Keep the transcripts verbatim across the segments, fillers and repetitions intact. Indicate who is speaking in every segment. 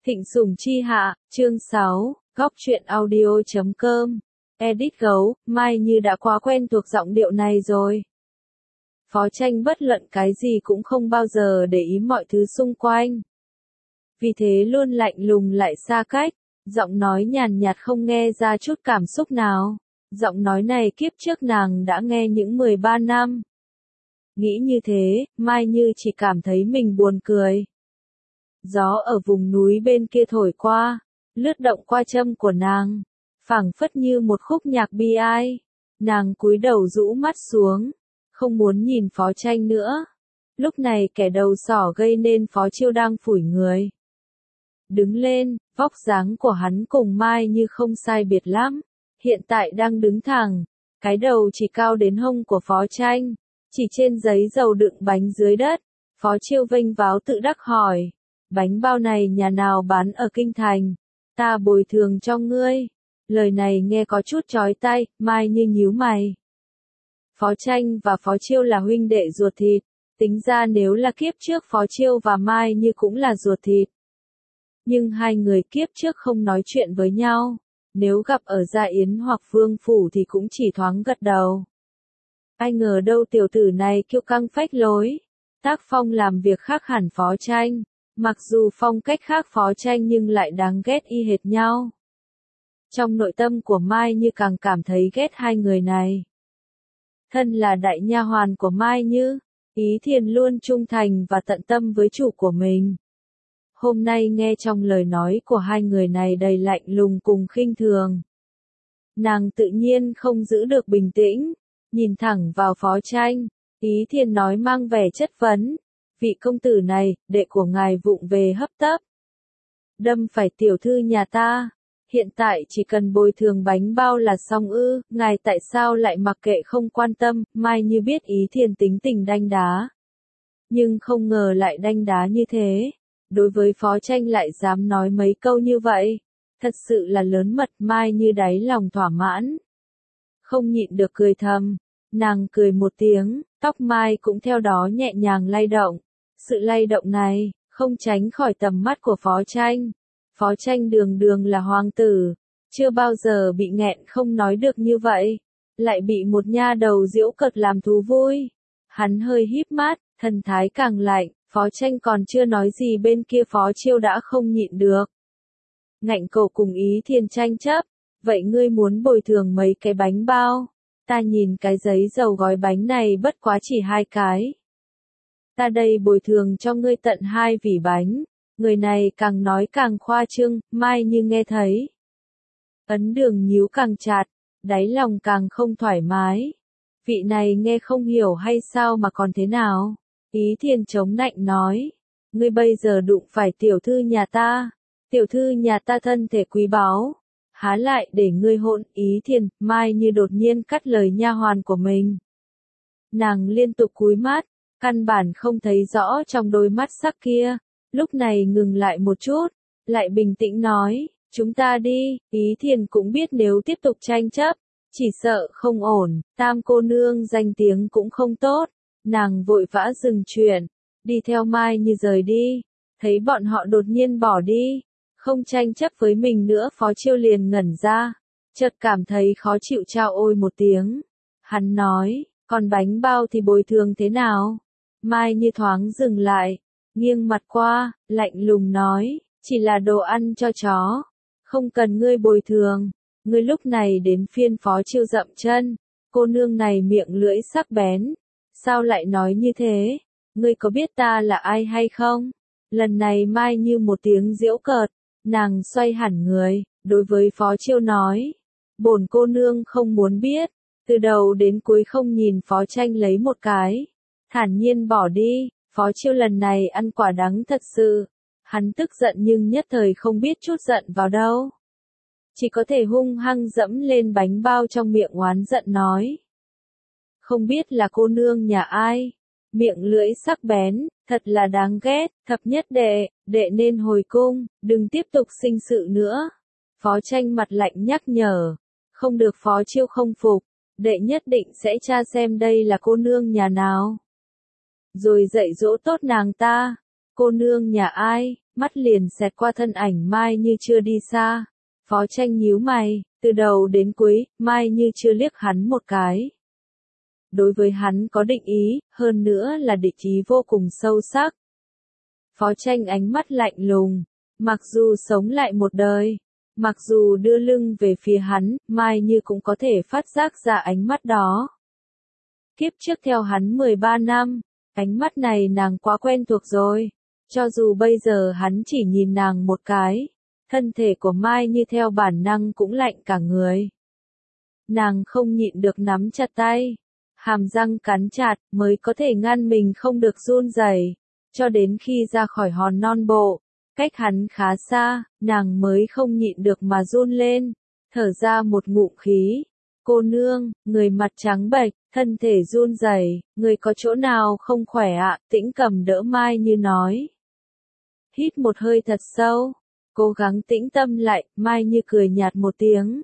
Speaker 1: Thịnh Sủng Chi Hạ, chương sáu, góc truyện audio chấm com. Edit gấu, Mai Như đã quá quen thuộc giọng điệu này rồi. Phó Tranh bất luận cái gì cũng không bao giờ để ý mọi thứ xung quanh. Vì thế luôn lạnh lùng lại xa cách, giọng nói nhàn nhạt không nghe ra chút cảm xúc nào. Giọng nói này kiếp trước nàng đã nghe những mười ba năm. Nghĩ như thế, Mai Như chỉ cảm thấy mình buồn cười. Gió ở vùng núi bên kia thổi qua, lướt động qua châm của nàng, phảng phất như một khúc nhạc bi ai. Nàng cúi đầu rũ mắt xuống, không muốn nhìn Phó Tranh nữa. Lúc này kẻ đầu sỏ gây nên Phó Chiêu đang phủi người. Đứng lên, vóc dáng của hắn cùng Mai Như không sai biệt lắm, hiện tại đang đứng thẳng, cái đầu chỉ cao đến hông của Phó Tranh, chỉ trên giấy dầu đựng bánh dưới đất. Phó Chiêu vênh váo tự đắc hỏi. Bánh bao này nhà nào bán ở Kinh Thành, ta bồi thường cho ngươi. Lời này nghe có chút chói tai, Mai Như nhíu mày. Phó Tranh và Phó Chiêu là huynh đệ ruột thịt, tính ra nếu là kiếp trước Phó Chiêu và Mai Như cũng là ruột thịt. Nhưng hai người kiếp trước không nói chuyện với nhau, nếu gặp ở Gia Yến hoặc Vương Phủ thì cũng chỉ thoáng gật đầu. Ai ngờ đâu tiểu tử này kiêu căng phách lối, tác phong làm việc khác hẳn Phó Tranh. Mặc dù phong cách khác Phó Tranh nhưng lại đáng ghét y hệt nhau. Trong nội tâm của Mai Như càng cảm thấy ghét hai người này. Thân là đại nha hoàn của Mai Như, Ý Thiền luôn trung thành và tận tâm với chủ của mình. Hôm nay nghe trong lời nói của hai người này đầy lạnh lùng cùng khinh thường. Nàng tự nhiên không giữ được bình tĩnh, nhìn thẳng vào Phó Tranh, Ý Thiền nói mang vẻ chất vấn. Vị công tử này, đệ của ngài vụng về hấp tấp. Đâm phải tiểu thư nhà ta, hiện tại chỉ cần bồi thường bánh bao là xong ư, ngài tại sao lại mặc kệ không quan tâm. Mai Như biết Ý Thiền tính tình đanh đá, nhưng không ngờ lại đanh đá như thế. Đối với Phó Tranh lại dám nói mấy câu như vậy, thật sự là lớn mật. Mai Như đáy lòng thỏa mãn, không nhịn được cười thầm. Nàng cười một tiếng, tóc mai cũng theo đó nhẹ nhàng lay động. Sự lay động này, không tránh khỏi tầm mắt của Phó Tranh. Phó Tranh đường đường là hoàng tử, chưa bao giờ bị nghẹn không nói được như vậy, lại bị một nha đầu giễu cợt làm thú vui. Hắn hơi híp mắt, thần thái càng lạnh, Phó Tranh còn chưa nói gì bên kia Phó Chiêu đã không nhịn được. Ngạnh cổ cùng Ý Thiền tranh chấp, vậy ngươi muốn bồi thường mấy cái bánh bao? Ta nhìn cái giấy dầu gói bánh này bất quá chỉ hai cái. Ta đây bồi thường cho ngươi tận hai vỉ bánh. Người này càng nói càng khoa trương, Mai Như nghe thấy. Ấn Đường nhíu càng chặt, đáy lòng càng không thoải mái. Vị này nghe không hiểu hay sao mà còn thế nào? Ý Thiền chống nạnh nói. Ngươi bây giờ đụng phải tiểu thư nhà ta. Tiểu thư nhà ta thân thể quý báu. Há lại để ngươi hỗn. Ý Thiền, Mai Như đột nhiên cắt lời nha hoàn của mình. Nàng liên tục cúi mắt, căn bản không thấy rõ trong đôi mắt sắc kia. Lúc này ngừng lại một chút, lại bình tĩnh nói, chúng ta đi. Ý Thiền cũng biết nếu tiếp tục tranh chấp, chỉ sợ không ổn. Tam cô nương danh tiếng cũng không tốt. Nàng vội vã dừng chuyện, đi theo Mai Như rời đi. Thấy bọn họ đột nhiên bỏ đi, không tranh chấp với mình nữa. Phó Chiêu liền ngẩn ra, chợt cảm thấy khó chịu, chao ôi một tiếng. Hắn nói, còn bánh bao thì bồi thường thế nào? Mai Như thoáng dừng lại, nghiêng mặt qua, lạnh lùng nói, chỉ là đồ ăn cho chó, không cần ngươi bồi thường. Ngươi lúc này đến phiên Phó Chiêu dậm chân, cô nương này miệng lưỡi sắc bén, sao lại nói như thế? Ngươi có biết ta là ai hay không? Lần này Mai Như một tiếng giễu cợt, nàng xoay hẳn người, đối với Phó Chiêu nói, bổn cô nương không muốn biết. Từ đầu đến cuối không nhìn Phó Tranh lấy một cái, thản nhiên bỏ đi. Phó Chiêu lần này ăn quả đắng thật sự. Hắn tức giận nhưng nhất thời không biết chút giận vào đâu, chỉ có thể hung hăng dẫm lên bánh bao trong miệng oán giận nói. Không biết là cô nương nhà ai, miệng lưỡi sắc bén, thật là đáng ghét. Thập nhất đệ, đệ nên hồi cung, đừng tiếp tục sinh sự nữa. Phó Tranh mặt lạnh nhắc nhở. Không được. Phó Chiêu không phục, đệ nhất định sẽ tra xem đây là cô nương nhà nào, rồi dạy dỗ tốt nàng ta. Cô nương nhà ai? mắt liền xẹt qua thân ảnh Mai Như chưa đi xa. Phó Tranh nhíu mày, từ đầu đến cuối, Mai Như chưa liếc hắn một cái. Đối với hắn có định ý, hơn nữa là địch ý vô cùng sâu sắc. Phó Tranh ánh mắt lạnh lùng, mặc dù sống lại một đời, mặc dù đưa lưng về phía hắn, Mai Như cũng có thể phát giác ra ánh mắt đó. Kiếp trước theo hắn mười ba năm, ánh mắt này nàng quá quen thuộc rồi, cho dù bây giờ hắn chỉ nhìn nàng một cái, thân thể của Mai Như theo bản năng cũng lạnh cả người. Nàng không nhịn được nắm chặt tay, hàm răng cắn chặt mới có thể ngăn mình không được run rẩy, cho đến khi ra khỏi hòn non bộ, cách hắn khá xa, nàng mới không nhịn được mà run lên, thở ra một ngụm khí. Cô nương, người mặt trắng bệch, thân thể run rẩy, người có chỗ nào không khỏe ạ? Tĩnh Cầm đỡ Mai Như nói. Hít một hơi thật sâu, cố gắng tĩnh tâm lại, Mai Như cười nhạt một tiếng.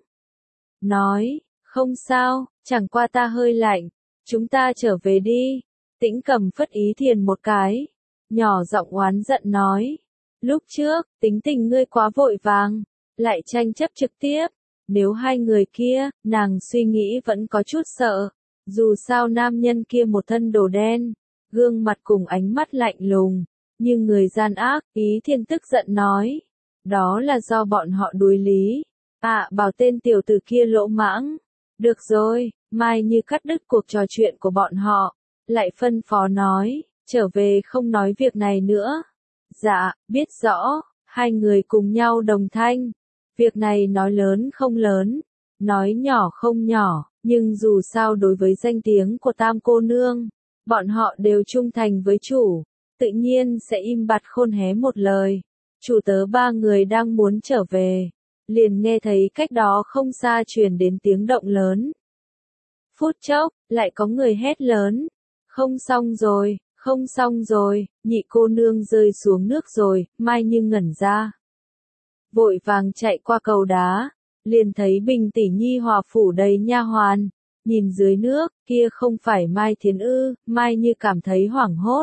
Speaker 1: Nói, không sao, chẳng qua ta hơi lạnh, chúng ta trở về đi. Tĩnh Cầm phất ý thiền một cái, nhỏ giọng oán giận nói. Lúc trước, tính tình ngươi quá vội vàng, lại tranh chấp trực tiếp. Nếu hai người kia, nàng suy nghĩ vẫn có chút sợ. Dù sao nam nhân kia một thân đồ đen, gương mặt cùng ánh mắt lạnh lùng, như người gian ác, Ý Thiên tức giận nói. Đó là do bọn họ đuối lý. À, bảo tên tiểu tử kia lỗ mãng. Được rồi, Mai Như cắt đứt cuộc trò chuyện của bọn họ, lại phân phó nói, trở về không nói việc này nữa. Dạ, biết rõ, hai người cùng nhau đồng thanh. Việc này nói lớn không lớn, nói nhỏ không nhỏ, nhưng dù sao đối với danh tiếng của Tam cô nương, bọn họ đều trung thành với chủ, tự nhiên sẽ im bặt khôn hé một lời. Chủ tớ ba người đang muốn trở về, liền nghe thấy cách đó không xa truyền đến tiếng động lớn. Phút chốc, lại có người hét lớn, không xong rồi, không xong rồi, nhị cô nương rơi xuống nước rồi. Mai Như ngẩn ra, vội vàng chạy qua cầu đá, liền thấy Bình tỷ nhi hòa phủ đầy nha hoàn, nhìn dưới nước, kia không phải Mai Thiến ư? Mai Như cảm thấy hoảng hốt.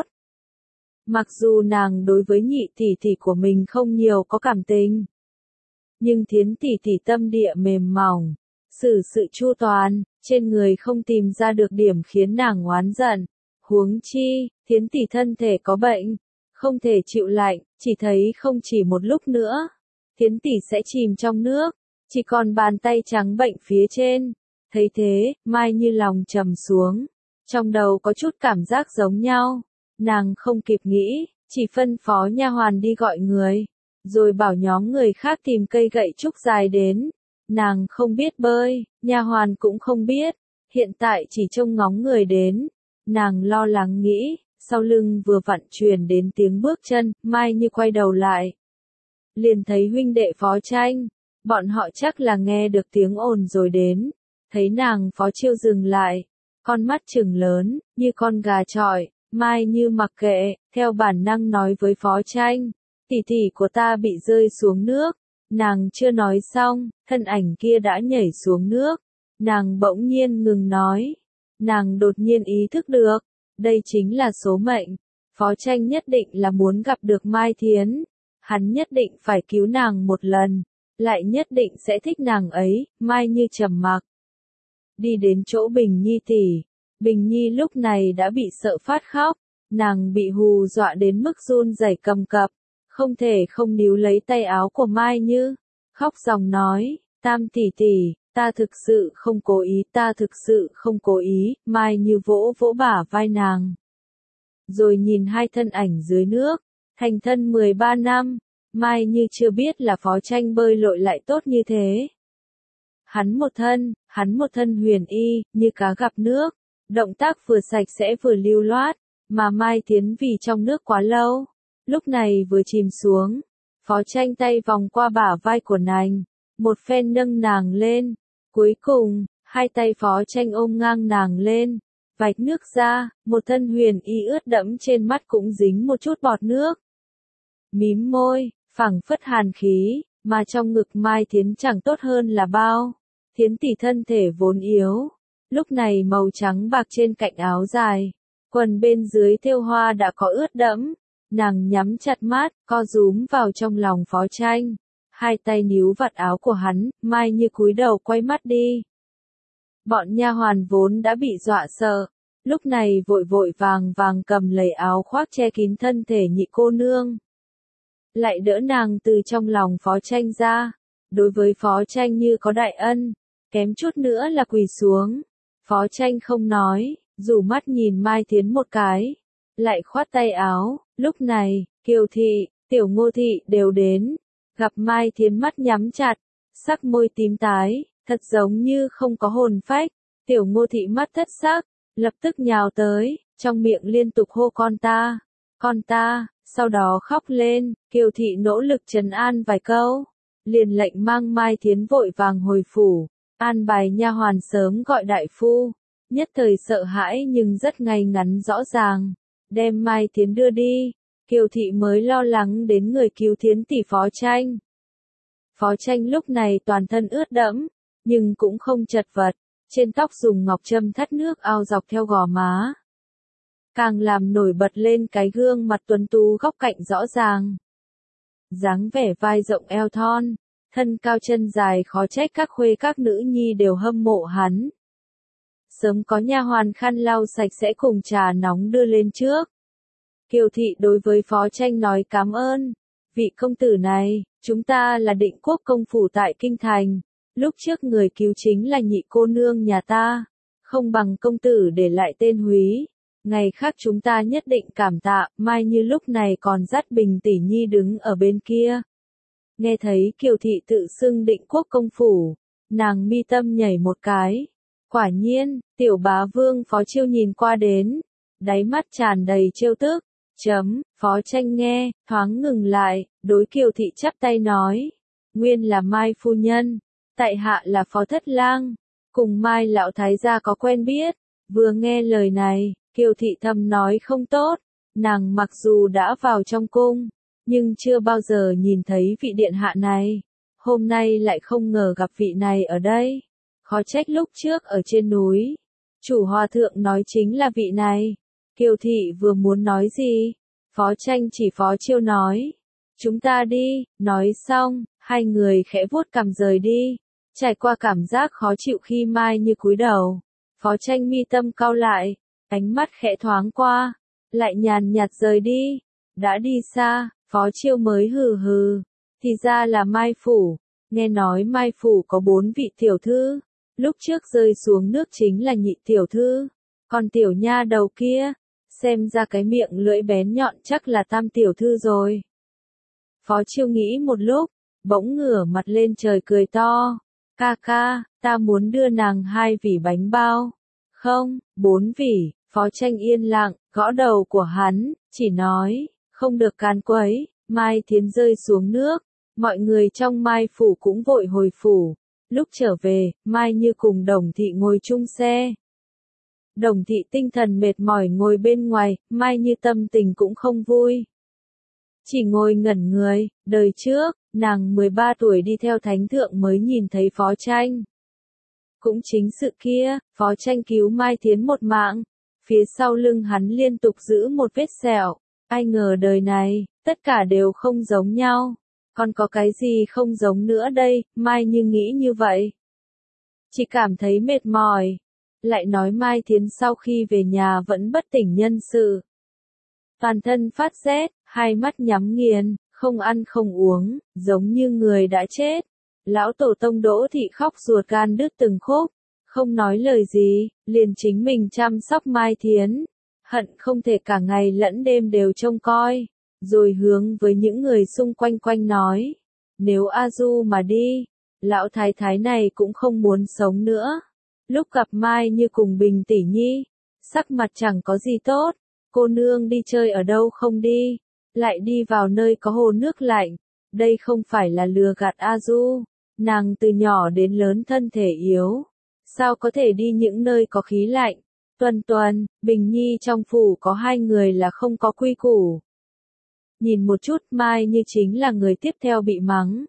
Speaker 1: Mặc dù nàng đối với nhị tỷ tỷ của mình không nhiều có cảm tình, nhưng Thiến tỷ tỷ tâm địa mềm mỏng, xử sự chu toàn, trên người không tìm ra được điểm khiến nàng oán giận. Huống chi, Thiến tỷ thân thể có bệnh, không thể chịu lạnh, chỉ thấy không chỉ một lúc nữa, Thiến tỷ sẽ chìm trong nước, chỉ còn bàn tay trắng bệnh phía trên. Thấy thế, Mai Như lòng trầm xuống, trong đầu có chút cảm giác giống nhau, nàng không kịp nghĩ, chỉ phân phó nha hoàn đi gọi người, rồi bảo nhóm người khác tìm cây gậy trúc dài đến. Nàng không biết bơi, nha hoàn cũng không biết, hiện tại chỉ trông ngóng người đến. Nàng lo lắng nghĩ, sau lưng vừa vặn truyền đến tiếng bước chân, Mai Như quay đầu lại, liền thấy huynh đệ Phó Tranh, bọn họ chắc là nghe được tiếng ồn rồi đến. Thấy nàng Phó Chiêu dừng lại, con mắt trừng lớn, như con gà chọi, Mai Như mặc kệ, theo bản năng nói với Phó Tranh, tỷ tỷ của ta bị rơi xuống nước. Nàng chưa nói xong, thân ảnh kia đã nhảy xuống nước, nàng bỗng nhiên ngừng nói. Nàng đột nhiên ý thức được, đây chính là số mệnh. Phó Tranh nhất định là muốn gặp được Mai Thiến, hắn nhất định phải cứu nàng một lần, lại nhất định sẽ thích nàng ấy. Mai Như trầm mặc, đi đến chỗ Bình Nhi tỷ. Bình Nhi lúc này đã bị sợ phát khóc, nàng bị hù dọa đến mức run rẩy cầm cập, không thể không níu lấy tay áo của Mai Như, khóc ròng nói, Tam tỷ tỷ, ta thực sự không cố ý, ta thực sự không cố ý. Mai Như vỗ vỗ bả vai nàng, rồi nhìn hai thân ảnh dưới nước, thành thân mười ba năm, Mai Như chưa biết là Phó Tranh bơi lội lại tốt như thế. Hắn một thân, hắn một thân huyền y, như cá gặp nước, động tác vừa sạch sẽ vừa lưu loát, mà Mai Thiến vì trong nước quá lâu, lúc này vừa chìm xuống. Phó Tranh tay vòng qua bả vai của nàng, một phen nâng nàng lên, cuối cùng, hai tay Phó Tranh ôm ngang nàng lên, vạch nước ra, một thân huyền y ướt đẫm trên mắt cũng dính một chút bọt nước. Mím môi, phảng phất hàn khí, mà trong ngực Mai Thiến chẳng tốt hơn là bao. Thiến tỷ thân thể vốn yếu, lúc này màu trắng bạc trên cạnh áo dài, quần bên dưới thêu hoa đã có ướt đẫm, Nàng nhắm chặt mắt, co rúm vào trong lòng Phó Tranh. Hai tay níu vạt áo của hắn, Mai Như cúi đầu quay mắt đi. Bọn nha hoàn vốn đã bị dọa sợ, lúc này vội vội vàng vàng cầm lấy áo khoác che kín thân thể nhị cô nương. Lại đỡ nàng từ trong lòng Phó Tranh ra. Đối với Phó Tranh như có đại ân, kém chút nữa là quỳ xuống. Phó Tranh không nói, rủ mắt nhìn Mai Thiến một cái, lại khoát tay áo. Lúc này, Kiều Thị, Tiểu Ngô Thị đều đến, gặp Mai Thiến mắt nhắm chặt, sắc môi tím tái, thật giống như không có hồn phách. Tiểu Ngô Thị mắt thất sắc, lập tức nhào tới, trong miệng liên tục hô con ta, con ta, sau đó khóc lên. Kiều Thị nỗ lực trấn an vài câu, liền lệnh mang Mai Thiến vội vàng hồi phủ, an bài nha hoàn sớm gọi đại phu. Nhất thời sợ hãi nhưng rất ngay ngắn rõ ràng, đem Mai Thiến đưa đi. Kiều Thị mới lo lắng đến người cứu Thiến tỷ Phó Tranh. Phó Tranh lúc này toàn thân ướt đẫm, nhưng cũng không chật vật, trên tóc dùng ngọc châm thắt nước ao dọc theo gò má. Càng làm nổi bật lên cái gương mặt tuấn tú góc cạnh rõ ràng. Dáng vẻ vai rộng eo thon, thân cao chân dài khó trách các khuê các nữ nhi đều hâm mộ hắn. Sớm có nha hoàn khăn lau sạch sẽ cùng trà nóng đưa lên trước. Kiều Thị đối với Phó Tranh nói cảm ơn. Vị công tử này, chúng ta là Định Quốc công phủ tại Kinh Thành. Lúc trước người cứu chính là nhị cô nương nhà ta. Không bằng công tử để lại tên húy. Ngày khác chúng ta nhất định cảm tạ. Mai Như lúc này còn dắt Bình tỷ nhi đứng ở bên kia. Nghe thấy Kiều Thị tự xưng Định Quốc công phủ, nàng mi tâm nhảy một cái. Quả nhiên, tiểu bá vương Phó Chiêu nhìn qua đến, đáy mắt tràn đầy trêu tức. Chấm, Phó Tranh nghe, thoáng ngừng lại, đối Kiều Thị chắp tay nói. Nguyên là Mai phu nhân, tại hạ là Phó Thất Lang, cùng Mai lão thái gia có quen biết. Vừa nghe lời này, Kiều Thị thầm nói không tốt, nàng mặc dù đã vào trong cung, nhưng chưa bao giờ nhìn thấy vị điện hạ này. Hôm nay lại không ngờ gặp vị này ở đây. Khó trách lúc trước ở trên núi, chủ hòa thượng nói chính là vị này. Kiều Thị vừa muốn nói gì, Phó Tranh chỉ Phó Chiêu nói. Chúng ta đi, nói xong, hai người khẽ vuốt cằm rời đi. Trải qua cảm giác khó chịu khi Mai Như cúi đầu, Phó Tranh mi tâm cau lại, ánh mắt khẽ thoáng qua, lại nhàn nhạt rời đi. Đã đi xa, Phó Chiêu mới hừ hừ, thì ra là Mai Phủ. Nghe nói Mai Phủ có bốn vị tiểu thư, lúc trước rơi xuống nước chính là nhị tiểu thư, còn tiểu nha đầu kia, xem ra cái miệng lưỡi bén nhọn chắc là tam tiểu thư rồi. Phó Chiêu nghĩ một lúc, bỗng ngửa mặt lên trời cười to. Ca ca, ta muốn đưa nàng hai vỉ bánh bao. Không, bốn vỉ. Phó Tranh yên lặng, gõ đầu của hắn, chỉ nói, không được can quấy. Mai Thiến rơi xuống nước, mọi người trong Mai Phủ cũng vội hồi phủ. Lúc trở về, Mai Như cùng Đồng Thị ngồi chung xe. Đồng Thị tinh thần mệt mỏi ngồi bên ngoài, Mai Như tâm tình cũng không vui. Chỉ ngồi ngẩn người, đời trước, nàng mười ba tuổi đi theo thánh thượng mới nhìn thấy Phó Tranh. Cũng chính sự kia, Phó Tranh cứu Mai Thiến một mạng, phía sau lưng hắn liên tục giữ một vết sẹo. Ai ngờ đời này, tất cả đều không giống nhau. Còn có cái gì không giống nữa đây, Mai Như nghĩ như vậy. Chỉ cảm thấy mệt mỏi. Lại nói Mai Thiến sau khi về nhà vẫn bất tỉnh nhân sự. Toàn thân phát rét, hai mắt nhắm nghiền, không ăn không uống, giống như người đã chết. Lão tổ tông Đỗ Thị khóc ruột gan đứt từng khúc, không nói lời gì, liền chính mình chăm sóc Mai Thiến. Hận không thể cả ngày lẫn đêm đều trông coi, rồi hướng với những người xung quanh quanh nói. Nếu A Du mà đi, lão thái thái này cũng không muốn sống nữa. Lúc gặp Mai Như cùng Bình tỷ nhi, sắc mặt chẳng có gì tốt. Cô nương đi chơi ở đâu không đi, lại đi vào nơi có hồ nước lạnh. Đây không phải là lừa gạt A Du, nàng từ nhỏ đến lớn thân thể yếu, sao có thể đi những nơi có khí lạnh. Tuần Tuần, Bình Nhi trong phủ có hai người là không có quy củ. Nhìn một chút Mai Như chính là người tiếp theo bị mắng.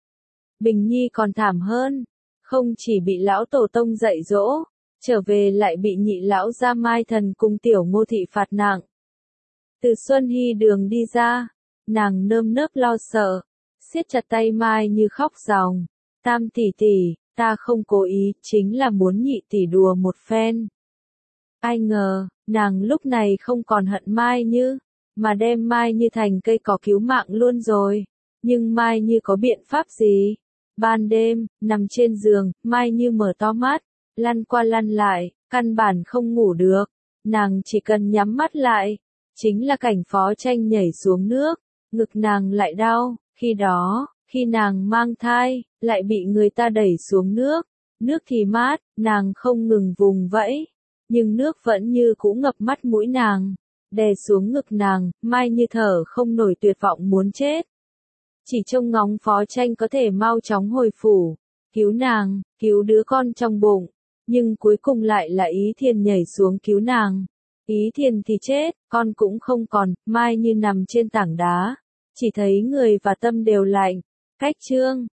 Speaker 1: Bình Nhi còn thảm hơn, không chỉ bị lão tổ tông dạy dỗ, trở về lại bị nhị lão gia Mai Thần cùng tiểu Ngô Thị phạt nặng. Từ Xuân Hy đường đi ra, nàng nơm nớp lo sợ, siết chặt tay Mai Như khóc ròng. Tam tỷ tỷ, ta không cố ý, chính là muốn nhị tỷ đùa một phen. Ai ngờ, nàng lúc này không còn hận Mai Như, mà đem Mai Như thành cây cỏ cứu mạng luôn rồi. Nhưng Mai Như có biện pháp gì? Ban đêm, nằm trên giường, Mai Như mở to mắt, lăn qua lăn lại, căn bản không ngủ được. Nàng chỉ cần nhắm mắt lại, chính là cảnh Phó Tranh nhảy xuống nước, ngực nàng lại đau. Khi đó, khi nàng mang thai, lại bị người ta đẩy xuống nước. Nước thì mát, nàng không ngừng vùng vẫy, nhưng nước vẫn như cũ ngập mắt mũi nàng, đè xuống ngực nàng. Mai Như thở không nổi, tuyệt vọng muốn chết. Chỉ trông ngóng Phó Tranh có thể mau chóng hồi phủ, cứu nàng, cứu đứa con trong bụng. Nhưng cuối cùng lại là Ý Thiền nhảy xuống cứu nàng. Ý Thiền thì chết, con cũng không còn. Mai Như nằm trên tảng đá, chỉ thấy người và tâm đều lạnh. Cách chương